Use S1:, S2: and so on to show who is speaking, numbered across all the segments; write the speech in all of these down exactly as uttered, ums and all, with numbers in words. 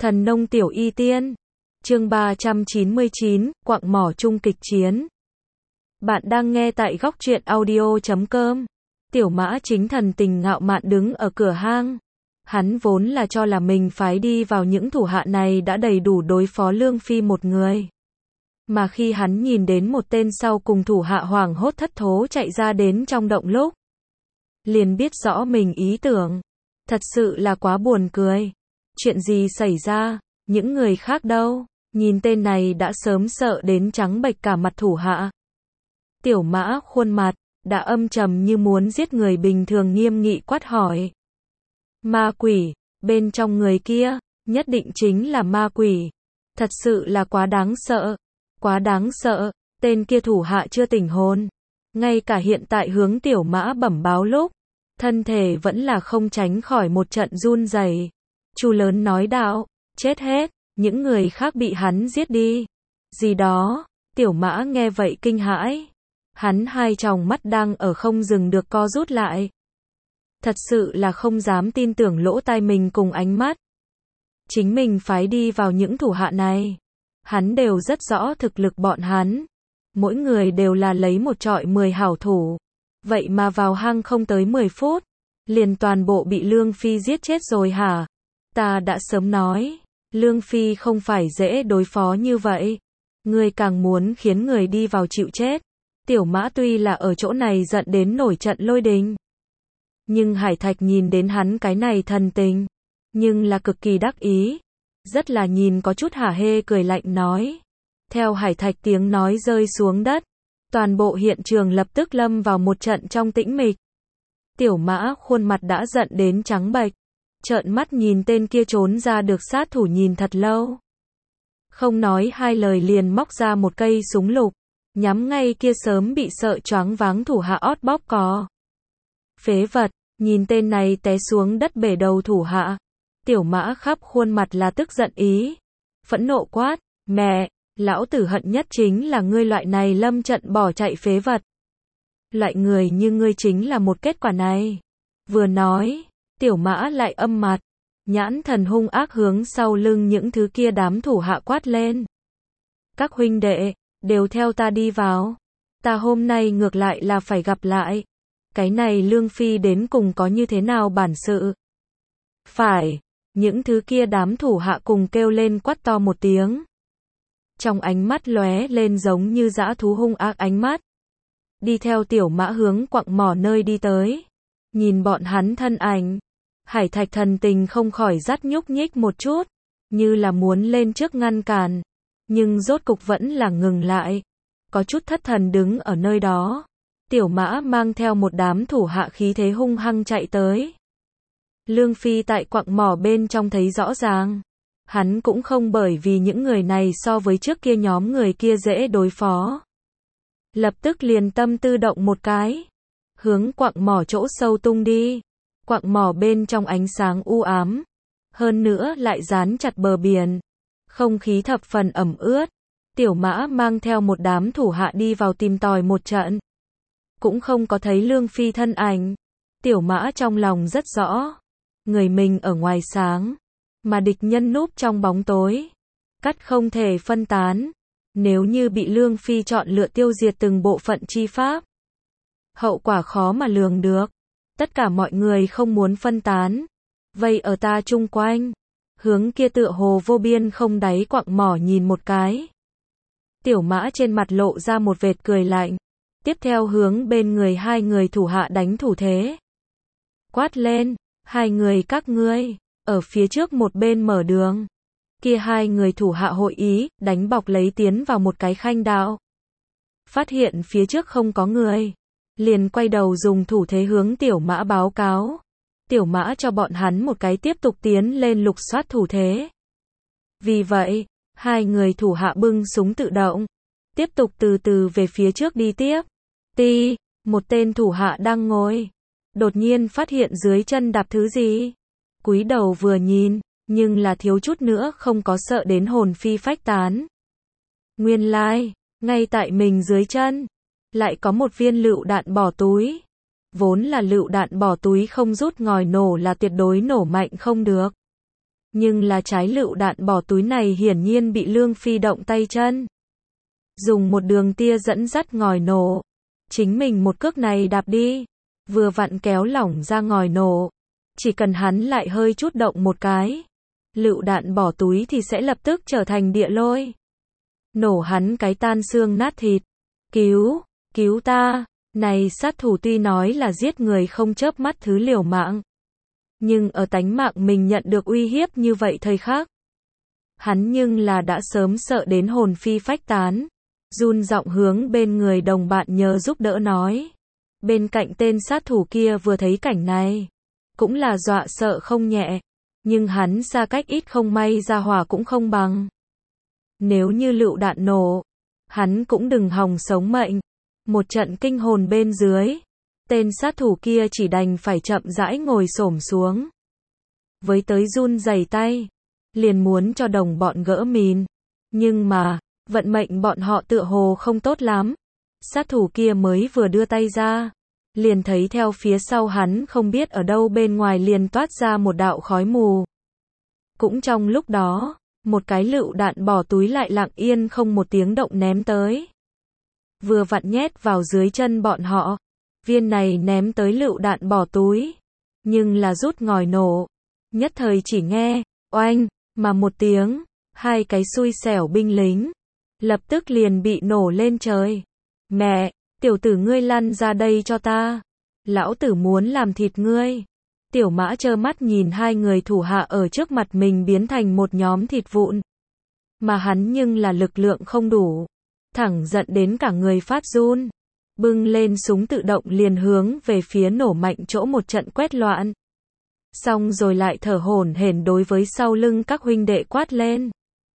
S1: Thần nông tiểu y tiên. Chương ba trăm chín mươi chín, quặng mỏ chung kịch chiến. Bạn đang nghe tại góc truyện audio chấm com. Tiểu Mã chính thần tình ngạo mạn đứng ở cửa hang. Hắn vốn là cho là mình phái đi vào những thủ hạ này đã đầy đủ đối phó Lương Phi một người. Mà khi hắn nhìn đến một tên sau cùng thủ hạ hoảng hốt thất thố chạy ra đến trong động lúc, liền biết rõ mình ý tưởng. Thật sự là quá buồn cười. Chuyện gì xảy ra? Những người khác đâu? Nhìn tên này đã sớm sợ đến trắng bệch cả mặt thủ hạ. Tiểu Mã khuôn mặt đã âm trầm như muốn giết người bình thường, nghiêm nghị quát hỏi. Ma quỷ, bên trong người kia, nhất định chính là ma quỷ. Thật sự là quá đáng sợ. Quá đáng sợ. Tên kia thủ hạ chưa tỉnh hồn. Ngay cả hiện tại hướng Tiểu Mã bẩm báo lúc, thân thể vẫn là không tránh khỏi một trận run rẩy. Chu lớn nói đạo, chết hết, những người khác bị hắn giết đi. Gì đó? Tiểu Mã nghe vậy kinh hãi. Hắn hai tròng mắt đang ở không dừng được co rút lại. Thật sự là không dám tin tưởng lỗ tai mình cùng ánh mắt. Chính mình phái đi vào những thủ hạ này. Hắn đều rất rõ thực lực bọn hắn. Mỗi người đều là lấy một trọi mười hảo thủ. Vậy mà vào hang không tới mười phút, liền toàn bộ bị Lương Phi giết chết rồi hả? Ta đã sớm nói, Lương Phi không phải dễ đối phó như vậy. Ngươi càng muốn khiến người đi vào chịu chết. Tiểu Mã tuy là ở chỗ này giận đến nổi trận lôi đình. Nhưng Hải Thạch nhìn đến hắn cái này thần tình, nhưng là cực kỳ đắc ý. Rất là nhìn có chút hả hê cười lạnh nói. Theo Hải Thạch tiếng nói rơi xuống đất, toàn bộ hiện trường lập tức lâm vào một trận trong tĩnh mịch. Tiểu Mã khuôn mặt đã giận đến trắng bệch, trợn mắt nhìn tên kia trốn ra được sát thủ nhìn thật lâu. Không nói hai lời liền móc ra một cây súng lục, nhắm ngay kia sớm bị sợ choáng váng thủ hạ ót bóp cò. Phế vật, nhìn tên này té xuống đất bể đầu thủ hạ. Tiểu Mã khắp khuôn mặt là tức giận ý. Phẫn nộ quát, mẹ, lão tử hận nhất chính là ngươi loại này lâm trận bỏ chạy phế vật. Loại người như ngươi chính là một kết quả này. Vừa nói, Tiểu Mã lại âm mặt, nhãn thần hung ác hướng sau lưng những thứ kia đám thủ hạ quát lên. Các huynh đệ, đều theo ta đi vào. Ta hôm nay ngược lại là phải gặp lại. Cái này Lương Phi đến cùng có như thế nào bản sự? Phải, những thứ kia đám thủ hạ cùng kêu lên quát to một tiếng. Trong ánh mắt lóe lên giống như dã thú hung ác ánh mắt. Đi theo Tiểu Mã hướng quặng mỏ nơi đi tới. Nhìn bọn hắn thân ảnh, Hải Thạch thần tình không khỏi rắt nhúc nhích một chút, như là muốn lên trước ngăn cản, nhưng rốt cục vẫn là ngừng lại, có chút thất thần đứng ở nơi đó. Tiểu Mã mang theo một đám thủ hạ khí thế hung hăng chạy tới. Lương Phi tại quặng mỏ bên trong thấy rõ ràng, hắn cũng không bởi vì những người này so với trước kia nhóm người kia dễ đối phó. Lập tức liền tâm tư động một cái, hướng quặng mỏ chỗ sâu tung đi. Quặng mỏ bên trong ánh sáng u ám, hơn nữa lại dán chặt bờ biển, không khí thập phần ẩm ướt. Tiểu Mã mang theo một đám thủ hạ đi vào tìm tòi một trận, cũng không có thấy Lương Phi thân ảnh. Tiểu Mã trong lòng rất rõ, người mình ở ngoài sáng, mà địch nhân núp trong bóng tối, cắt không thể phân tán. Nếu như bị Lương Phi chọn lựa tiêu diệt từng bộ phận chi pháp, hậu quả khó mà lường được. Tất cả mọi người không muốn phân tán, vây ở ta chung quanh, hướng kia tựa hồ vô biên không đáy quặng mỏ nhìn một cái. Tiểu Mã trên mặt lộ ra một vệt cười lạnh, tiếp theo hướng bên người hai người thủ hạ đánh thủ thế. Quát lên, hai người các ngươi, ở phía trước một bên mở đường. Kia hai người thủ hạ hội ý, đánh bọc lấy tiến vào một cái khanh đạo. Phát hiện phía trước không có người, liền quay đầu dùng thủ thế hướng Tiểu Mã báo cáo. Tiểu Mã cho bọn hắn một cái tiếp tục tiến lên lục soát thủ thế. Vì vậy, hai người thủ hạ bưng súng tự động, tiếp tục từ từ về phía trước đi tiếp. Ti, một tên thủ hạ đang ngồi, đột nhiên phát hiện dưới chân đạp thứ gì. Cúi đầu vừa nhìn, nhưng là thiếu chút nữa không có sợ đến hồn phi phách tán. Nguyên lai, ngay tại mình dưới chân, lại có một viên lựu đạn bỏ túi. Vốn là lựu đạn bỏ túi không rút ngòi nổ là tuyệt đối nổ mạnh không được. Nhưng là trái lựu đạn bỏ túi này hiển nhiên bị Lương Phi động tay chân. Dùng một đường tia dẫn dắt ngòi nổ. Chính mình một cước này đạp đi. Vừa vặn kéo lỏng ra ngòi nổ. Chỉ cần hắn lại hơi chút động một cái. Lựu đạn bỏ túi thì sẽ lập tức trở thành địa lôi. Nổ hắn cái tan xương nát thịt. Cứu, cứu ta. Này sát thủ tuy nói là giết người không chớp mắt thứ liều mạng. Nhưng ở tánh mạng mình nhận được uy hiếp như vậy thời khắc. Hắn nhưng là đã sớm sợ đến hồn phi phách tán. Run giọng hướng bên người đồng bạn nhờ giúp đỡ nói. Bên cạnh tên sát thủ kia vừa thấy cảnh này. Cũng là dọa sợ không nhẹ. Nhưng hắn xa cách ít không may ra hỏa cũng không bằng. Nếu như lựu đạn nổ. Hắn cũng đừng hòng sống mệnh. Một trận kinh hồn bên dưới. Tên sát thủ kia chỉ đành phải chậm rãi ngồi xổm xuống. Với tới run rẩy tay. Liền muốn cho đồng bọn gỡ mìn. Nhưng mà, vận mệnh bọn họ tựa hồ không tốt lắm. Sát thủ kia mới vừa đưa tay ra. Liền thấy theo phía sau hắn không biết ở đâu bên ngoài liền toát ra một đạo khói mù. Cũng trong lúc đó, một cái lựu đạn bỏ túi lại lặng yên không một tiếng động ném tới. Vừa vặn nhét vào dưới chân bọn họ. Viên này ném tới lựu đạn bỏ túi. Nhưng là rút ngòi nổ. Nhất thời chỉ nghe, oanh, mà một tiếng. Hai cái xui xẻo binh lính. Lập tức liền bị nổ lên trời. Mẹ, tiểu tử ngươi lăn ra đây cho ta. Lão tử muốn làm thịt ngươi. Tiểu Mã trơ mắt nhìn hai người thủ hạ ở trước mặt mình biến thành một nhóm thịt vụn. Mà hắn nhưng là lực lượng không đủ. Thẳng giận đến cả người phát run. Bưng lên súng tự động liền hướng về phía nổ mạnh chỗ một trận quét loạn. Xong rồi lại thở hổn hển đối với sau lưng các huynh đệ quát lên.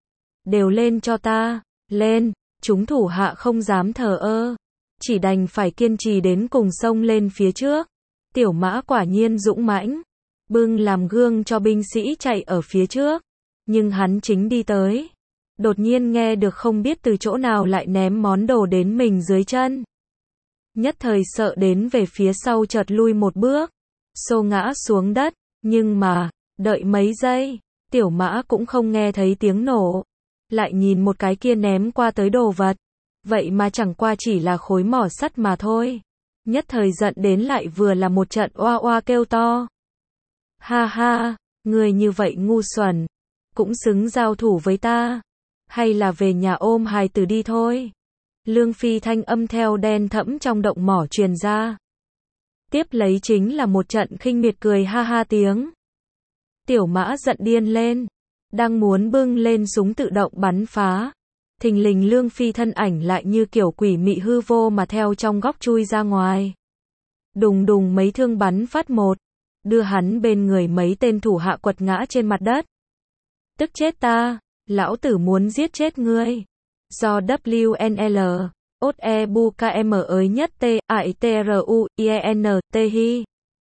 S1: Đều lên cho ta, lên, chúng thủ hạ không dám thờ ơ. Chỉ đành phải kiên trì đến cùng sông lên phía trước. Tiểu Mã quả nhiên dũng mãnh. Bưng làm gương cho binh sĩ chạy ở phía trước. Nhưng hắn chính đi tới. Đột nhiên nghe được không biết từ chỗ nào lại ném món đồ đến mình dưới chân. Nhất thời sợ đến về phía sau chợt lui một bước. Xô ngã xuống đất. Nhưng mà, đợi mấy giây, Tiểu Mã cũng không nghe thấy tiếng nổ. Lại nhìn một cái kia ném qua tới đồ vật. Vậy mà chẳng qua chỉ là khối mỏ sắt mà thôi. Nhất thời giận đến lại vừa là một trận oa oa kêu to. Ha ha, người như vậy ngu xuẩn. Cũng xứng giao thủ với ta. Hay là về nhà ôm hài tử đi thôi. Lương Phi thanh âm theo đen thẫm trong động mỏ truyền ra. Tiếp lấy chính là một trận khinh miệt cười ha ha tiếng. Tiểu Mã giận điên lên. Đang muốn bưng lên súng tự động bắn phá. Thình lình Lương Phi thân ảnh lại như kiểu quỷ mị hư vô mà theo trong góc chui ra ngoài. Đùng đùng mấy thương bắn phát một. Đưa hắn bên người mấy tên thủ hạ quật ngã trên mặt đất. Tức chết ta, lão tử muốn giết chết ngươi. Do W N L, ốt e bu k m ới nhất t, I t r u, i e n, t hi.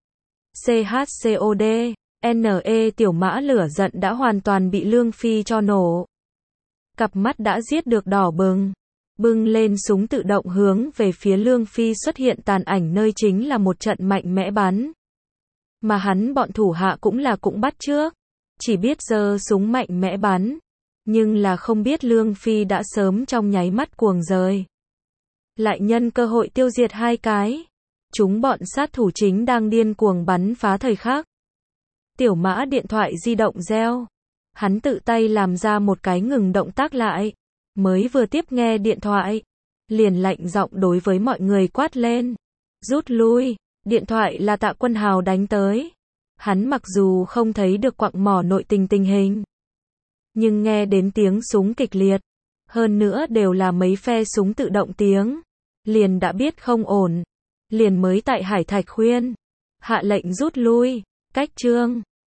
S1: C h c o d, n e Tiểu Mã lửa giận đã hoàn toàn bị Lương Phi cho nổ. Cặp mắt đã giết được đỏ bừng. Bưng lên súng tự động hướng về phía Lương Phi xuất hiện tàn ảnh nơi chính là một trận mạnh mẽ bắn. Mà hắn bọn thủ hạ cũng là cũng bắt trước. Chỉ biết giơ súng mạnh mẽ bắn. Nhưng là không biết Lương Phi đã sớm trong nháy mắt cuồng rời. Lại nhân cơ hội tiêu diệt hai cái. Chúng bọn sát thủ chính đang điên cuồng bắn phá thời khắc. Tiểu Mã điện thoại di động reo. Hắn tự tay làm ra một cái ngừng động tác lại. Mới vừa tiếp nghe điện thoại. Liền lạnh giọng đối với mọi người quát lên. Rút lui. Điện thoại là Tạ Quân Hào đánh tới. Hắn mặc dù không thấy được quặng mỏ nội tình tình hình. Nhưng nghe đến tiếng súng kịch liệt. Hơn nữa đều là mấy phe súng tự động tiếng. Liền đã biết không ổn. Liền mới tại Hải Thạch khuyên. Hạ lệnh rút lui. Cách trương.